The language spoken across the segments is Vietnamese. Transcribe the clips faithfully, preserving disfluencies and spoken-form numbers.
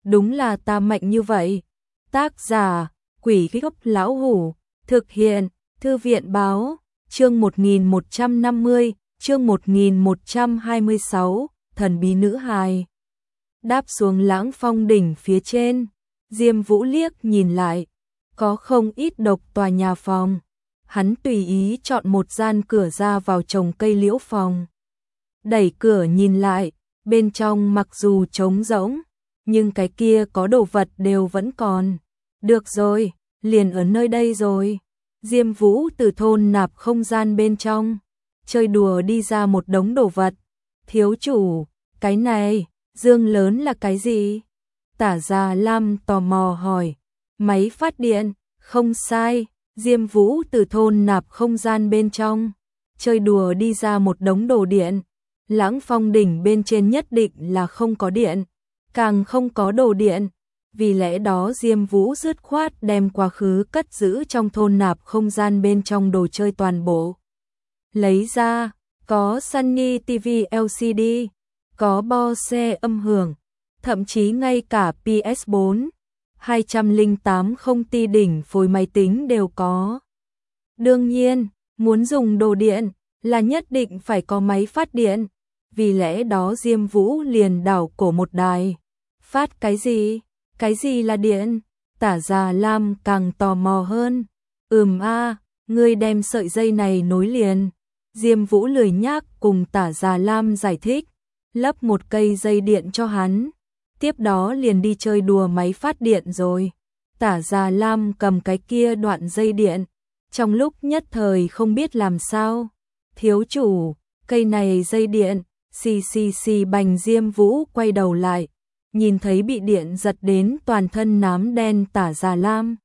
đúng là ta mạnh như vậy. Tác giả, Quỷ Gốc Lão Hủ, thực hiện, Thư viện Báo, chương một nghìn một trăm năm mươi, chương một nghìn một trăm hai mươi sáu, thần bí nữ hài. Đáp xuống Lãng Phong đỉnh phía trên, Diêm Vũ liếc nhìn lại, có không ít độc tòa nhà phòng. Hắn tùy ý chọn một gian cửa ra vào trồng cây liễu phòng. Đẩy cửa nhìn lại, bên trong mặc dù trống rỗng, nhưng cái kia có đồ vật đều vẫn còn. Được rồi, liền ở nơi đây rồi. Diêm Vũ từ thôn nạp không gian bên trong, chơi đùa đi ra một đống đồ vật. Thiếu chủ, cái này, dương lớn là cái gì? Tả Già Lam tò mò hỏi. Máy phát điện, không sai. Diêm Vũ từ thôn nạp không gian bên trong, chơi đùa đi ra một đống đồ điện. Lãng Phong đỉnh bên trên nhất định là không có điện, càng không có đồ điện. Vì lẽ đó Diêm Vũ dứt khoát đem quá khứ cất giữ trong thôn nạp không gian bên trong đồ chơi toàn bộ. Lấy ra, có Sunny ti vi lờ xê đê, có bo xe âm hưởng, thậm chí ngay cả pê ét bốn, hai không tám không ti đỉnh phối máy tính đều có. Đương nhiên, muốn dùng đồ điện là nhất định phải có máy phát điện. Vì lẽ đó Diêm Vũ liền đảo cổ một đài. Phát cái gì? Cái gì là điện? Tả Già Lam càng tò mò hơn. Ừm a, ngươi đem sợi dây này nối liền. Diêm Vũ lười nhác cùng Tả Già Lam giải thích, lắp một cây dây điện cho hắn. Tiếp đó liền đi chơi đùa máy phát điện rồi. Tả Già Lam cầm cái kia đoạn dây điện, trong lúc nhất thời không biết làm sao. Thiếu chủ, cây này dây điện, xì xì xì bành. Diêm Vũ quay đầu lại, nhìn thấy bị điện giật đến toàn thân nám đen Tả Già Lam.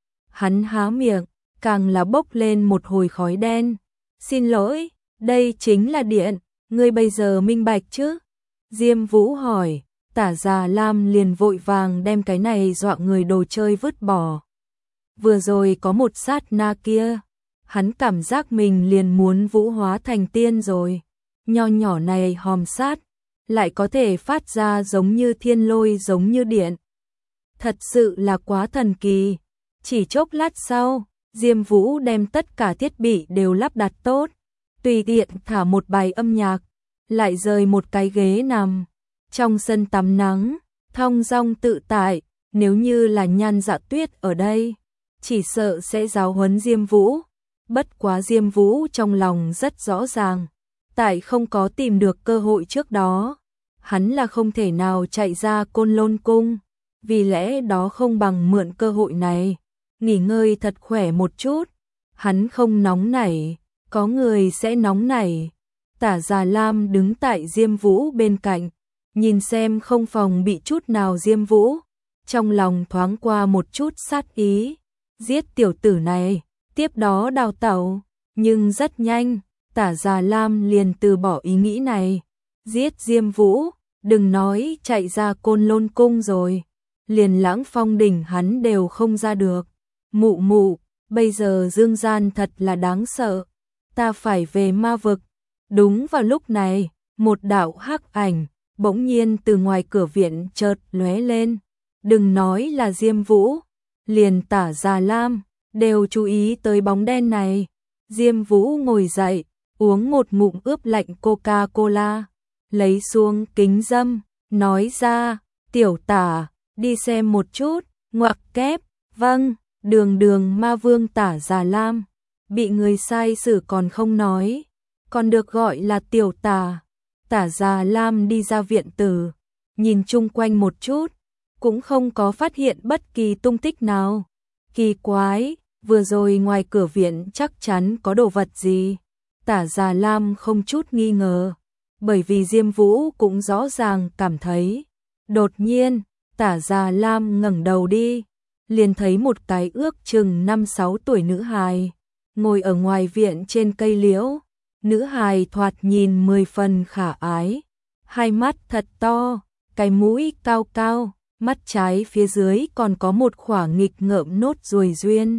Hắn há miệng, càng là bốc lên một hồi khói đen. Xin lỗi, đây chính là điện, ngươi bây giờ minh bạch chứ? Diêm Vũ hỏi. Tả Già Lam liền vội vàng đem cái này dọa người đồ chơi vứt bỏ. Vừa rồi có một sát na kia, hắn cảm giác mình liền muốn vũ hóa thành tiên rồi. Nho nhỏ này hòm sát, lại có thể phát ra giống như thiên lôi giống như điện. Thật sự là quá thần kỳ. Chỉ chốc lát sau, Diêm Vũ đem tất cả thiết bị đều lắp đặt tốt, tùy tiện thả một bài âm nhạc, lại rời một cái ghế nằm. Trong sân tắm nắng, thong dong tự tại, nếu như là Nhan Dạ Tuyết ở đây, chỉ sợ sẽ giáo huấn Diêm Vũ. Bất quá Diêm Vũ trong lòng rất rõ ràng, tại không có tìm được cơ hội trước đó, hắn là không thể nào chạy ra Côn Lôn Cung, vì lẽ đó không bằng mượn cơ hội này, nghỉ ngơi thật khỏe một chút. Hắn không nóng nảy, có người sẽ nóng nảy. Tả Già Lam đứng tại Diêm Vũ bên cạnh, nhìn xem không phòng bị chút nào Diêm Vũ, trong lòng thoáng qua một chút sát ý, giết tiểu tử này, tiếp đó đào tẩu. Nhưng rất nhanh, Tả Già Lam liền từ bỏ ý nghĩ này. Giết Diêm Vũ, đừng nói chạy ra Côn Lôn Cung rồi, liền Lãng Phong đỉnh hắn đều không ra được. Mụ mụ, bây giờ dương gian thật là đáng sợ, ta phải về ma vực. Đúng vào lúc này, một đạo hắc ảnh bỗng nhiên từ ngoài cửa viện chợt lóe lên. Đừng nói là Diêm Vũ, liền Tả Già Lam đều chú ý tới bóng đen này. Diêm Vũ ngồi dậy, uống một ngụm ướp lạnh Coca-Cola, lấy xuống kính dâm, nói ra, tiểu Tả, đi xem một chút. Ngoặc kép, vâng. Đường đường ma vương Tả Già Lam, bị người sai xử còn không nói, còn được gọi là tiểu Tả. Tả Già Lam đi ra viện tử, nhìn chung quanh một chút, cũng không có phát hiện bất kỳ tung tích nào. Kỳ quái, vừa rồi ngoài cửa viện chắc chắn có đồ vật gì. Tả Già Lam không chút nghi ngờ, bởi vì Diêm Vũ cũng rõ ràng cảm thấy. Đột nhiên, Tả Già Lam ngẩng đầu đi, liền thấy một cái ước chừng năm sáu tuổi nữ hài, ngồi ở ngoài viện trên cây liễu. Nữ hài thoạt nhìn mười phần khả ái, hai mắt thật to, cái mũi cao cao, mắt trái phía dưới còn có một khỏa nghịch ngợm nốt ruồi duyên.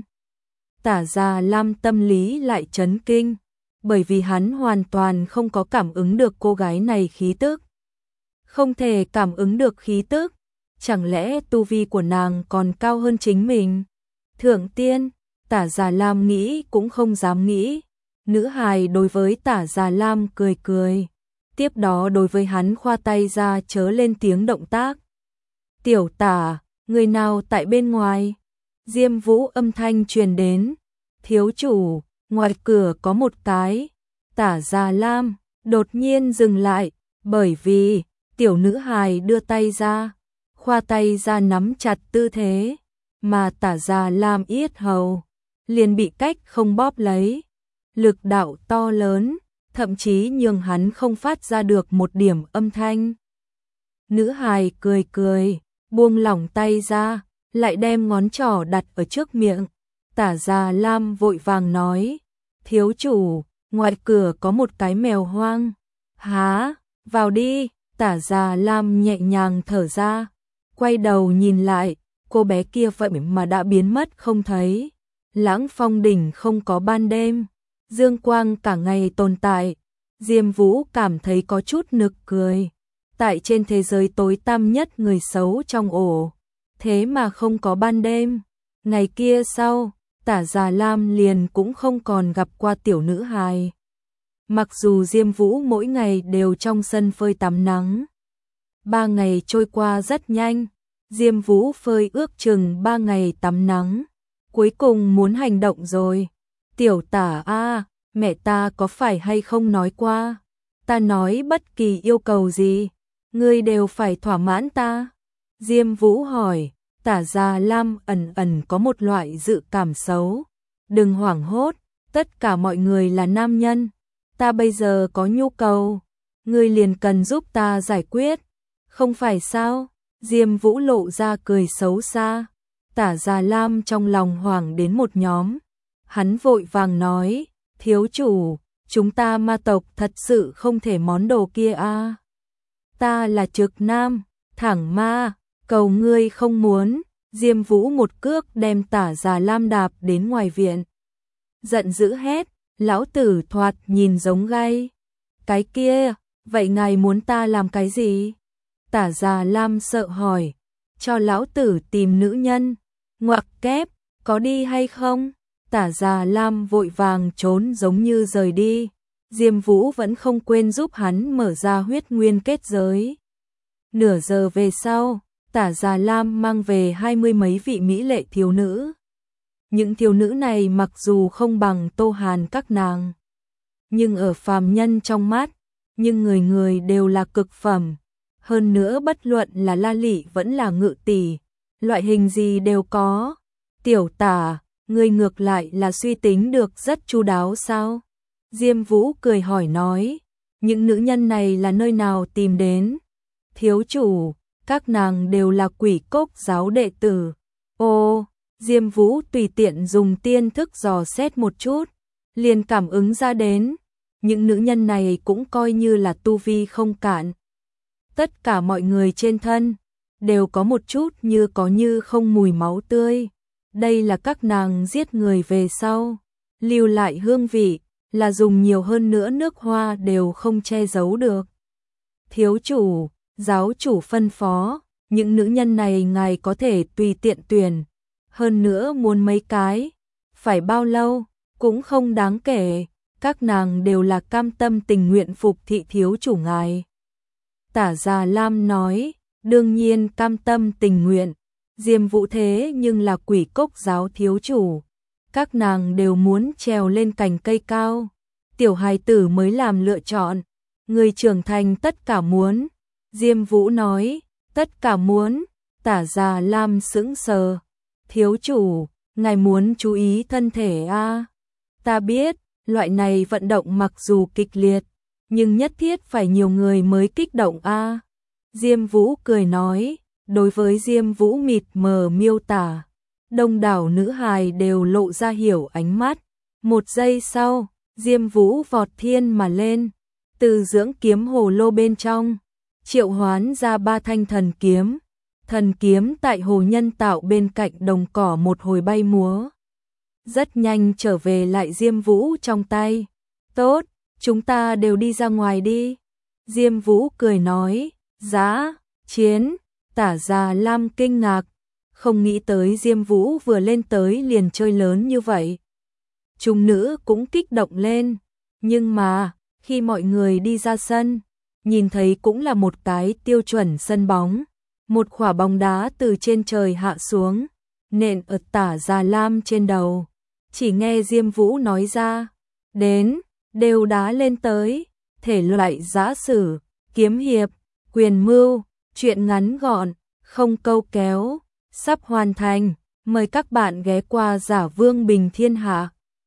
Tả Già Lam tâm lý lại chấn kinh, bởi vì hắn hoàn toàn không có cảm ứng được cô gái này khí tức. Không thể cảm ứng được khí tức, chẳng lẽ tu vi của nàng còn cao hơn chính mình? Thượng tiên, Tả Già Lam nghĩ cũng không dám nghĩ. Nữ hài đối với Tả Già Lam cười cười, tiếp đó đối với hắn khoa tay ra chớ lên tiếng động tác. Tiểu Tả, người nào tại bên ngoài? Diêm Vũ âm thanh truyền đến. Thiếu chủ, ngoài cửa có một cái. Tả Già Lam đột nhiên dừng lại, bởi vì tiểu nữ hài đưa tay ra, khoa tay ra nắm chặt tư thế, mà Tả Già Lam yết hầu liền bị cách không bóp lấy. Lực đạo to lớn, thậm chí nhường hắn không phát ra được một điểm âm thanh. Nữ hài cười cười, buông lỏng tay ra, lại đem ngón trỏ đặt ở trước miệng. Tả Già Lam vội vàng nói, thiếu chủ, ngoài cửa có một cái mèo hoang. Há, vào đi. Tả Già Lam nhẹ nhàng thở ra, quay đầu nhìn lại, cô bé kia vậy mà đã biến mất không thấy. Lãng Phong đỉnh không có ban đêm, dương quang cả ngày tồn tại. Diêm Vũ cảm thấy có chút nực cười. Tại trên thế giới tối tăm nhất người xấu trong ổ, thế mà không có ban đêm. Ngày kia sau, Tả Già Lam liền cũng không còn gặp qua tiểu nữ hài. Mặc dù Diêm Vũ mỗi ngày đều trong sân phơi tắm nắng. Ba ngày trôi qua rất nhanh, Diêm Vũ phơi ước chừng ba ngày tắm nắng. Cuối cùng muốn hành động rồi. Tiểu Tả a, mẹ ta có phải hay không nói qua? Ta nói bất kỳ yêu cầu gì, ngươi đều phải thỏa mãn ta. Diêm Vũ hỏi. Tả Già Lam ẩn ẩn có một loại dự cảm xấu. Đừng hoảng hốt, tất cả mọi người là nam nhân. Ta bây giờ có nhu cầu, ngươi liền cần giúp ta giải quyết, không phải sao? Diêm Vũ lộ ra cười xấu xa. Tả Già Lam trong lòng hoảng đến một nhóm. Hắn vội vàng nói, thiếu chủ, chúng ta ma tộc thật sự không thể món đồ kia a. À. Ta là trực nam, thẳng ma, cầu ngươi không muốn. Diêm Vũ một cước đem Tả Già Lam đạp đến ngoài viện. Giận dữ hét, lão tử thoạt nhìn giống gai. Cái kia, vậy ngài muốn ta làm cái gì? Tả Già Lam sợ hỏi, cho lão tử tìm nữ nhân. Ngoặc kép, có đi hay không? Tả Già Lam vội vàng trốn giống như rời đi. Diêm Vũ vẫn không quên giúp hắn mở ra huyết nguyên kết giới. Nửa giờ về sau, Tả Già Lam mang về hai mươi mấy vị mỹ lệ thiếu nữ. Những thiếu nữ này mặc dù không bằng Tô Hàn các nàng, nhưng ở phàm nhân trong mắt, nhưng người người đều là cực phẩm. Hơn nữa bất luận là La Lị vẫn là Ngự Tỷ, loại hình gì đều có. Tiểu Tả, ngươi ngược lại là suy tính được rất chu đáo sao? Diêm Vũ cười hỏi nói, những nữ nhân này là nơi nào tìm đến? Thiếu chủ, các nàng đều là Quỷ Cốc giáo đệ tử. Ô, Diêm Vũ tùy tiện dùng tiên thức dò xét một chút, liền cảm ứng ra đến, những nữ nhân này cũng coi như là tu vi không cạn. Tất cả mọi người trên thân đều có một chút như có như không mùi máu tươi. Đây là các nàng giết người về sau, lưu lại hương vị, là dùng nhiều hơn nữa nước hoa đều không che giấu được. Thiếu chủ, giáo chủ phân phó, những nữ nhân này ngài có thể tùy tiện tuyển. Hơn nữa muốn mấy cái, phải bao lâu, cũng không đáng kể, các nàng đều là cam tâm tình nguyện phục thị thiếu chủ ngài. Tả Già Lam nói, đương nhiên cam tâm tình nguyện. Diêm Vũ thế nhưng là Quỷ Cốc giáo thiếu chủ, các nàng đều muốn trèo lên cành cây cao. Tiểu hài tử mới làm lựa chọn, người trưởng thành tất cả muốn. Diêm Vũ nói, tất cả muốn. Tả Già Lam sững sờ. Thiếu chủ, ngài muốn chú ý thân thể a. À? Ta biết, loại này vận động mặc dù kịch liệt, nhưng nhất thiết phải nhiều người mới kích động a. À? Diêm Vũ cười nói, đối với Diêm Vũ mịt mờ miêu tả, đông đảo nữ hài đều lộ ra hiểu ánh mắt. Một giây sau, Diêm Vũ vọt thiên mà lên, từ dưỡng kiếm hồ lô bên trong, triệu hoán ra ba thanh thần kiếm. Thần kiếm tại hồ nhân tạo bên cạnh đồng cỏ một hồi bay múa. Rất nhanh trở về lại Diêm Vũ trong tay. Tốt, chúng ta đều đi ra ngoài đi. Diêm Vũ cười nói, giá, chiến. Tả Già Lam kinh ngạc, không nghĩ tới Diêm Vũ vừa lên tới liền chơi lớn như vậy. Chúng nữ cũng kích động lên, nhưng mà, khi mọi người đi ra sân, nhìn thấy cũng là một cái tiêu chuẩn sân bóng, một quả bóng đá từ trên trời hạ xuống, nện ở Tả Già Lam trên đầu. Chỉ nghe Diêm Vũ nói ra, đến, đều đá lên tới, thể loại giã sử, kiếm hiệp, quyền mưu, truyện ngắn gọn, không câu kéo, sắp hoàn thành, mời các bạn ghé qua Giả Vương Bình Thiên Hạ.